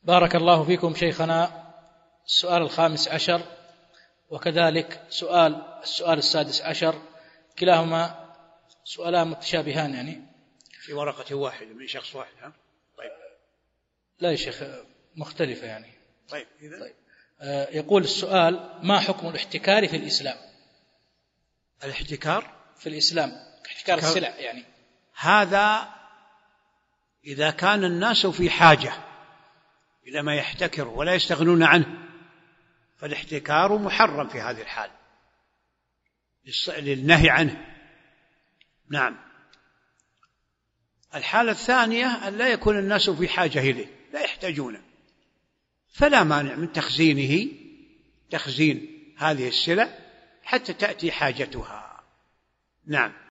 بارك الله فيكم شيخنا. السؤال 15 وكذلك السؤال 16 كلاهما سؤالان متشابهان يعني في ورقة واحدة من شخص واحد. طيب. لا يا شيخ، مختلفة يعني. طيب. طيب. يقول السؤال: ما حكم الاحتكار في الإسلام؟ الاحتكار في الإسلام، احتكار السلع يعني. هذا إذا كان الناس في حاجة إلى ما يحتكر ولا يستغنون عنه فالاحتكار محرم في هذه الحال للنهي عنه. نعم. الحالة الثانية أن لا يكون الناس في حاجة إليه، لا يحتاجونه، فلا مانع من تخزين هذه السلع حتى تأتي حاجتها. نعم.